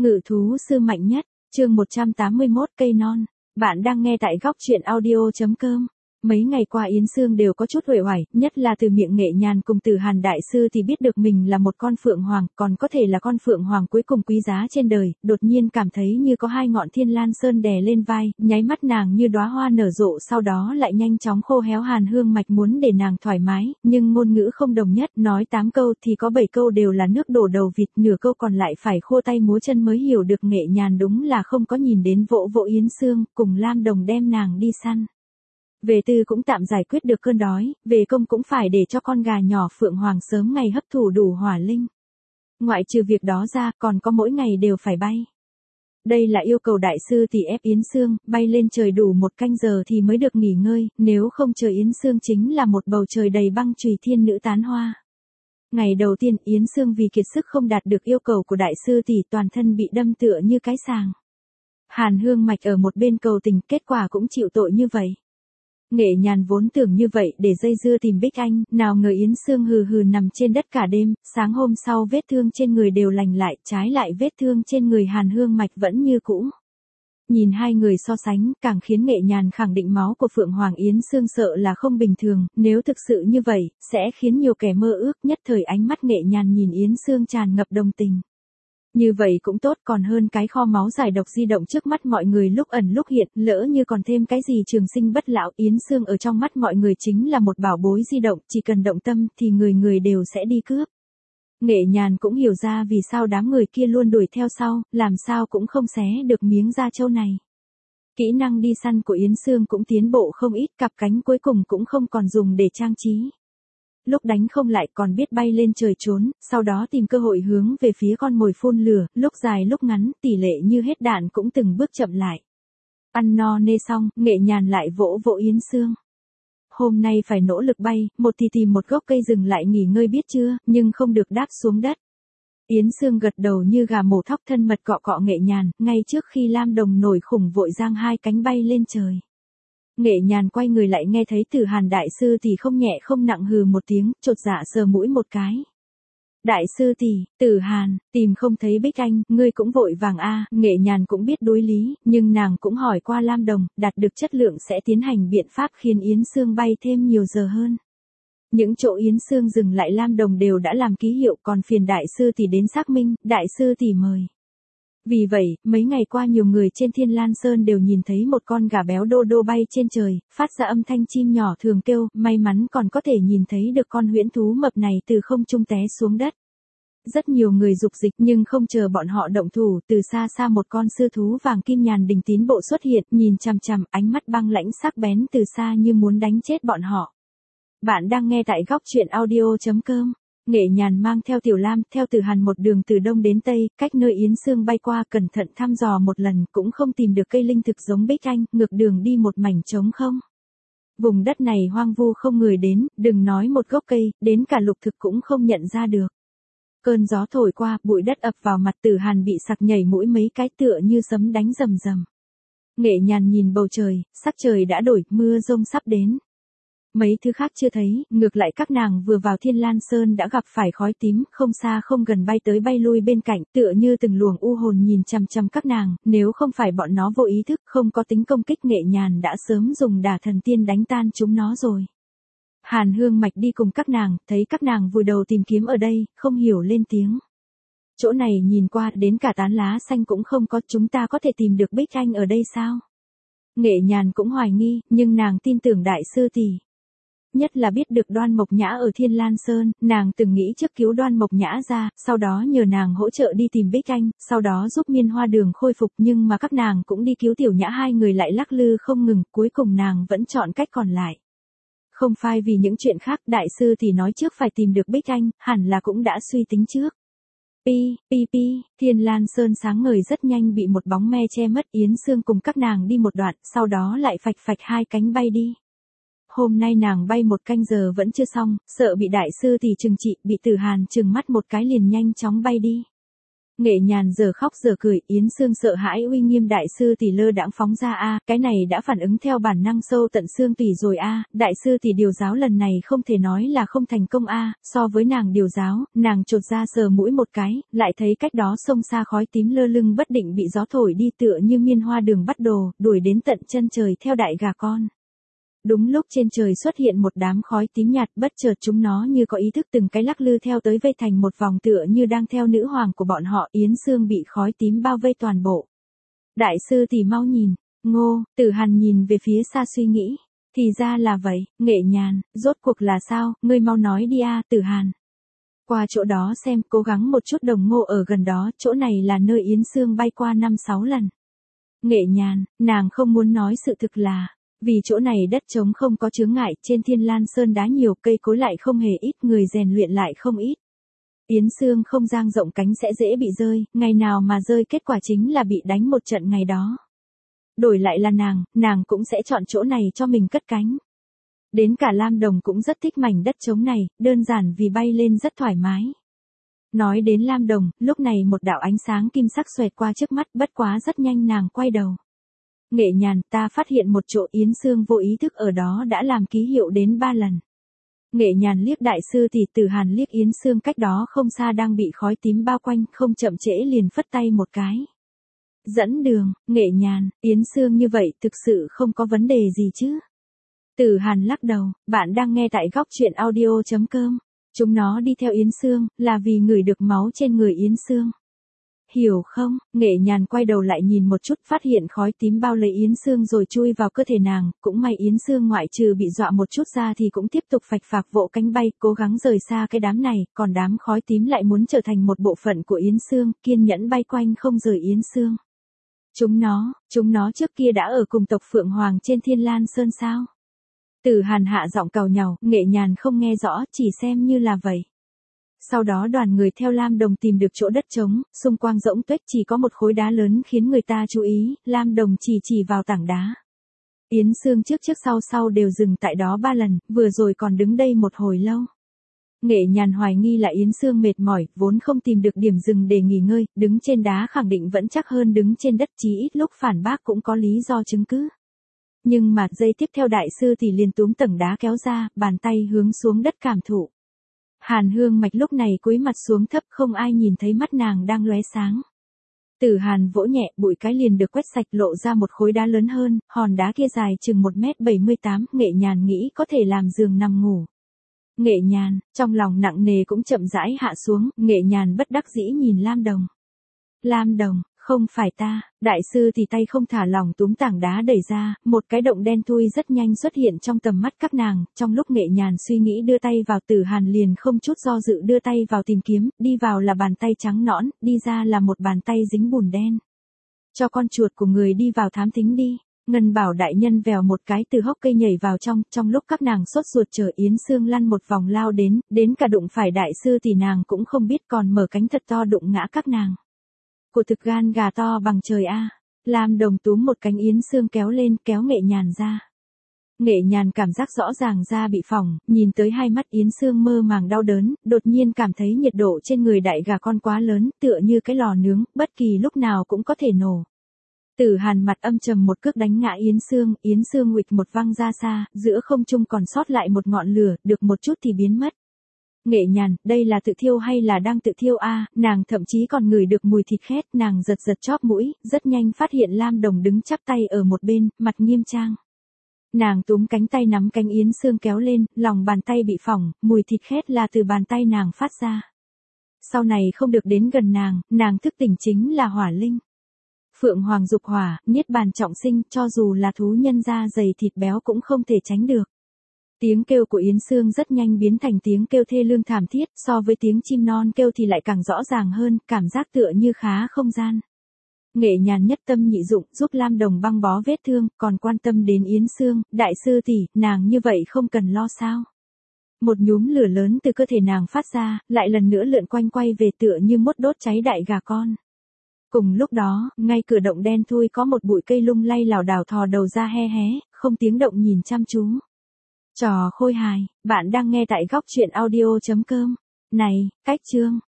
Ngự thú sư mạnh nhất, chương 181 cây non. Bạn đang nghe tại góc truyện audio.com. Mấy ngày qua Yến Sương đều có chút uể oải, nhất là từ miệng Nghệ Nhàn cùng Từ Hàn đại sư thì biết được mình là một con phượng hoàng, còn có thể là con phượng hoàng cuối cùng quý giá trên đời, đột nhiên cảm thấy như có hai ngọn thiên lan sơn đè lên vai, nháy mắt nàng như đóa hoa nở rộ sau đó lại nhanh chóng khô héo. Hàn Hương Mạch muốn để nàng thoải mái, nhưng ngôn ngữ không đồng nhất, nói 8 câu thì có 7 câu đều là nước đổ đầu vịt, nửa câu còn lại phải khô tay múa chân mới hiểu được. Nghệ Nhàn đúng là không có nhìn đến, vỗ vỗ Yến Sương, cùng Lam Đồng đem nàng đi săn. Về tư cũng tạm giải quyết được cơn đói, về công cũng phải để cho con gà nhỏ phượng hoàng sớm ngày hấp thụ đủ hỏa linh. Ngoại trừ việc đó ra, còn có mỗi ngày đều phải bay. Đây là yêu cầu đại sư thì ép Yến Sương, bay lên trời đủ 1 canh giờ thì mới được nghỉ ngơi, nếu không trời Yến Sương chính là một bầu trời đầy băng chùy thiên nữ tán hoa. Ngày đầu tiên Yến Sương vì kiệt sức không đạt được yêu cầu của đại sư thì toàn thân bị đâm tựa như cái sàng. Hàn Hương Mạch ở một bên cầu tình, kết quả cũng chịu tội như vậy. Nghệ Nhàn vốn tưởng như vậy để dây dưa tìm Bích Anh, nào ngờ Yến Sương hừ hừ nằm trên đất cả đêm, sáng hôm sau vết thương trên người đều lành lại, trái lại vết thương trên người Hàn Hương Mạch vẫn như cũ. Nhìn hai người so sánh, càng khiến Nghệ Nhàn khẳng định máu của Phượng Hoàng Yến Sương sợ là không bình thường, nếu thực sự như vậy, sẽ khiến nhiều kẻ mơ ước. Nhất thời ánh mắt Nghệ Nhàn nhìn Yến Sương tràn ngập đồng tình. Như vậy cũng tốt, còn hơn cái kho máu giải độc di động trước mắt mọi người lúc ẩn lúc hiện, lỡ như còn thêm cái gì trường sinh bất lão. Yến Sương ở trong mắt mọi người chính là một bảo bối di động, chỉ cần động tâm thì người người đều sẽ đi cướp. Nghệ Nhàn cũng hiểu ra vì sao đám người kia luôn đuổi theo sau, làm sao cũng không xé được miếng da trâu này. Kỹ năng đi săn của Yến Sương cũng tiến bộ không ít, cặp cánh cuối cùng cũng không còn dùng để trang trí. Lúc đánh không lại còn biết bay lên trời trốn, sau đó tìm cơ hội hướng về phía con mồi phun lửa, lúc dài lúc ngắn, tỷ lệ như hết đạn cũng từng bước chậm lại. Ăn no nê xong, Nghệ Nhàn lại vỗ vỗ Yến Sương. Hôm nay phải nỗ lực bay, một thì tìm một gốc cây dừng lại nghỉ ngơi biết chưa, nhưng không được đáp xuống đất. Yến Sương gật đầu như gà mổ thóc, thân mật cọ cọ Nghệ Nhàn, ngay trước khi Lam Đồng nổi khủng vội giang hai cánh bay lên trời. Nghệ Nhàn quay người lại nghe thấy Từ Hàn đại sư thì không nhẹ không nặng hừ một tiếng, chột dạ sờ mũi một cái. Đại sư tỷ, Từ Hàn, tìm không thấy Bích Anh, ngươi cũng vội vàng a. Nghệ Nhàn cũng biết đối lý, nhưng nàng cũng hỏi qua Lam Đồng, đạt được chất lượng sẽ tiến hành biện pháp khiến Yến Sương bay thêm nhiều giờ hơn. Những chỗ Yến Sương dừng lại Lam Đồng đều đã làm ký hiệu, còn phiền đại sư tỷ đến xác minh, đại sư tỷ mời. Vì vậy, mấy ngày qua nhiều người trên Thiên Lan Sơn đều nhìn thấy một con gà béo đô đô bay trên trời, phát ra âm thanh chim nhỏ thường kêu, may mắn còn có thể nhìn thấy được con huyễn thú mập này từ không trung té xuống đất. Rất nhiều người dục dịch nhưng không chờ bọn họ động thủ, từ xa xa một con sư thú vàng kim nhàn đình tín bộ xuất hiện, nhìn chằm chằm, ánh mắt băng lãnh sắc bén từ xa như muốn đánh chết bọn họ. Bạn đang nghe tại góc truyện audio.com. Nghệ Nhàn mang theo Tiểu Lam, theo Từ Hàn một đường từ đông đến tây, cách nơi Yến Sương bay qua cẩn thận thăm dò một lần, cũng không tìm được cây linh thực giống Bích Anh, ngược đường đi một mảnh trống không. Vùng đất này hoang vu không người đến, đừng nói một gốc cây, đến cả lục thực cũng không nhận ra được. Cơn gió thổi qua, bụi đất ập vào mặt, Từ Hàn bị sặc nhảy mũi mấy cái tựa như sấm đánh rầm rầm. Nghệ Nhàn nhìn bầu trời, sắc trời đã đổi, mưa rông sắp đến. Mấy thứ khác chưa thấy, ngược lại các nàng vừa vào Thiên Lan Sơn đã gặp phải khói tím, không xa không gần bay tới bay lui bên cạnh, tựa như từng luồng u hồn nhìn chằm chằm các nàng, nếu không phải bọn nó vô ý thức, không có tính công kích, Nghệ Nhàn đã sớm dùng đả thần tiên đánh tan chúng nó rồi. Hàn Hương Mạch đi cùng các nàng, thấy các nàng vùi đầu tìm kiếm ở đây, không hiểu lên tiếng. Chỗ này nhìn qua đến cả tán lá xanh cũng không có, chúng ta có thể tìm được Bích Anh ở đây sao? Nghệ Nhàn cũng hoài nghi, nhưng nàng tin tưởng đại sư tỷ. Nhất là biết được Đoan Mộc Nhã ở Thiên Lan Sơn, nàng từng nghĩ trước cứu Đoan Mộc Nhã ra, sau đó nhờ nàng hỗ trợ đi tìm Bích Anh, sau đó giúp Miên Hoa Đường khôi phục, nhưng mà các nàng cũng đi cứu Tiểu Nhã, hai người lại lắc lư không ngừng, cuối cùng nàng vẫn chọn cách còn lại. Không phải vì những chuyện khác, đại sư thì nói trước phải tìm được Bích Anh, hẳn là cũng đã suy tính trước. Thiên Lan Sơn sáng ngời rất nhanh bị một bóng me che mất, Yến Sương cùng các nàng đi một đoạn, sau đó lại phạch phạch hai cánh bay đi. Hôm nay nàng bay 1 canh giờ vẫn chưa xong, sợ bị đại sư thì trừng trị, bị Từ Hàn trừng mắt một cái liền nhanh chóng bay đi. Nghệ Nhàn giờ khóc giờ cười, Yến Sương sợ hãi uy nghiêm đại sư tỷ lơ đãng phóng ra cái này đã phản ứng theo bản năng sâu tận xương tủy rồi đại sư tỷ điều giáo lần này không thể nói là không thành công so với nàng điều giáo, nàng chột ra sờ mũi một cái, lại thấy cách đó sông xa khói tím lơ lưng bất định bị gió thổi đi tựa như miên hoa đường bắt đồ, đuổi đến tận chân trời theo đại gà con. Đúng lúc trên trời xuất hiện một đám khói tím nhạt, bất chợt chúng nó như có ý thức từng cái lắc lư theo tới vây thành một vòng tựa như đang theo nữ hoàng của bọn họ. Yến Sương bị khói tím bao vây toàn bộ. Đại sư tỷ mau nhìn, Ngô, Tử Hàn nhìn về phía xa suy nghĩ. Thì ra là vậy, Nghệ Nhàn, rốt cuộc là sao, ngươi mau nói đi Tử Hàn. Qua chỗ đó xem, cố gắng một chút đồng Ngô ở gần đó, chỗ này là nơi Yến Sương bay qua 5-6 lần. Nghệ Nhàn, nàng không muốn nói sự thực là, vì chỗ này đất trống không có chướng ngại, trên Thiên Lan Sơn đá nhiều, cây cối lại không hề ít, người rèn luyện lại không ít. Yến Sương không dang rộng cánh sẽ dễ bị rơi, ngày nào mà rơi kết quả chính là bị đánh một trận ngày đó. Đổi lại là nàng cũng sẽ chọn chỗ này cho mình cất cánh. Đến cả Lam Đồng cũng rất thích mảnh đất trống này, đơn giản vì bay lên rất thoải mái. Nói đến Lam Đồng, lúc này một đạo ánh sáng kim sắc xoẹt qua trước mắt, bất quá rất nhanh nàng quay đầu. Nghệ Nhàn, ta phát hiện một chỗ. Yến Sương vô ý thức ở đó đã làm ký hiệu đến 3 lần. Nghệ Nhàn liếc đại sư tỷ, Tử Hàn liếc Yến Sương cách đó không xa đang bị khói tím bao quanh, không chậm trễ liền phất tay một cái. Dẫn đường, Nghệ Nhàn, Yến Sương như vậy thực sự không có vấn đề gì chứ? Tử Hàn lắc đầu, bạn đang nghe tại góc truyện audio.com. Chúng nó đi theo Yến Sương, là vì ngửi được máu trên người Yến Sương. Hiểu không? Nghệ Nhàn quay đầu lại nhìn một chút, phát hiện khói tím bao lấy Yến Sương rồi chui vào cơ thể nàng, cũng may Yến Sương ngoại trừ bị dọa một chút ra thì cũng tiếp tục phạch phạc vỗ cánh bay, cố gắng rời xa cái đám này, còn đám khói tím lại muốn trở thành một bộ phận của Yến Sương, kiên nhẫn bay quanh không rời Yến Sương. Chúng nó trước kia đã ở cùng tộc Phượng Hoàng trên Thiên Lan Sơn sao? Tử Hàn hạ giọng càu nhàu, Nghệ Nhàn không nghe rõ, chỉ xem như là vậy. Sau đó đoàn người theo Lam Đồng tìm được chỗ đất trống, xung quanh rỗng tuếch chỉ có một khối đá lớn khiến người ta chú ý, Lam Đồng chỉ vào tảng đá. Yến Sương trước sau đều dừng tại đó 3 lần, vừa rồi còn đứng đây một hồi lâu. Nghệ Nhàn hoài nghi là Yến Sương mệt mỏi, vốn không tìm được điểm dừng để nghỉ ngơi, đứng trên đá khẳng định vẫn chắc hơn đứng trên đất, chí ít lúc phản bác cũng có lý do chứng cứ. Nhưng mà giây tiếp theo đại sư thì liền túm tầng đá kéo ra, bàn tay hướng xuống đất cảm thụ. Hàn Hương Mạch lúc này cúi mặt xuống thấp, không ai nhìn thấy mắt nàng đang lóe sáng. Tử Hàn vỗ nhẹ, bụi cái liền được quét sạch, lộ ra một khối đá lớn hơn, hòn đá kia dài chừng 1m78, Nghệ Nhàn nghĩ có thể làm giường nằm ngủ. Nghệ Nhàn, trong lòng nặng nề cũng chậm rãi hạ xuống, Nghệ Nhàn bất đắc dĩ nhìn Lam Đồng. Lam Đồng, không phải ta, đại sư thì tay không thả lỏng túm tảng đá đẩy ra, một cái động đen thui rất nhanh xuất hiện trong tầm mắt các nàng, trong lúc Nghệ Nhàn suy nghĩ đưa tay vào, Tử Hàn liền không chút do dự đưa tay vào tìm kiếm, đi vào là bàn tay trắng nõn, đi ra là một bàn tay dính bùn đen. Cho con chuột của người đi vào thám thính đi. Ngân Bảo đại nhân vèo một cái từ hốc cây nhảy vào trong lúc các nàng sốt ruột chờ Yến Sương lăn một vòng lao đến cả đụng phải đại sư thì nàng cũng không biết, còn mở cánh thật to đụng ngã các nàng. Của thực gan gà to bằng trời Lam Đồng túm một cánh Yến Sương kéo lên, kéo Nghệ Nhàn ra. Nghệ Nhàn cảm giác rõ ràng da bị phỏng, nhìn tới hai mắt Yến Sương mơ màng đau đớn, đột nhiên cảm thấy nhiệt độ trên người đại gà con quá lớn, tựa như cái lò nướng, bất kỳ lúc nào cũng có thể nổ. Tử Hàn mặt âm trầm một cước đánh ngã Yến Sương huỵch một văng ra xa, giữa không trung còn sót lại một ngọn lửa, được một chút thì biến mất. Nghệ Nhàn, đây là tự thiêu hay là đang tự thiêu nàng thậm chí còn ngửi được mùi thịt khét, nàng giật chóp mũi, rất nhanh phát hiện Lam Đồng đứng chắp tay ở một bên, mặt nghiêm trang. Nàng túm cánh tay nắm cánh Yến Sương kéo lên, lòng bàn tay bị phỏng, mùi thịt khét là từ bàn tay nàng phát ra. Sau này không được đến gần nàng thức tỉnh chính là hỏa linh. Phượng Hoàng dục hỏa, niết bàn trọng sinh, cho dù là thú nhân da dày thịt béo cũng không thể tránh được. Tiếng kêu của Yến Sương rất nhanh biến thành tiếng kêu thê lương thảm thiết, so với tiếng chim non kêu thì lại càng rõ ràng hơn, cảm giác tựa như khá không gian. Nghệ Nhàn nhất tâm nhị dụng, giúp Lam Đồng băng bó vết thương, còn quan tâm đến Yến Sương, đại sư tỷ, nàng như vậy không cần lo sao. Một nhúm lửa lớn từ cơ thể nàng phát ra, lại lần nữa lượn quay về tựa như mốt đốt cháy đại gà con. Cùng lúc đó, ngay cửa động đen thui có một bụi cây lung lay lảo đảo thò đầu ra hé hé, không tiếng động nhìn chăm chú. Trò khôi hài, bạn đang nghe tại góc truyện audio.com. Này, cách chương.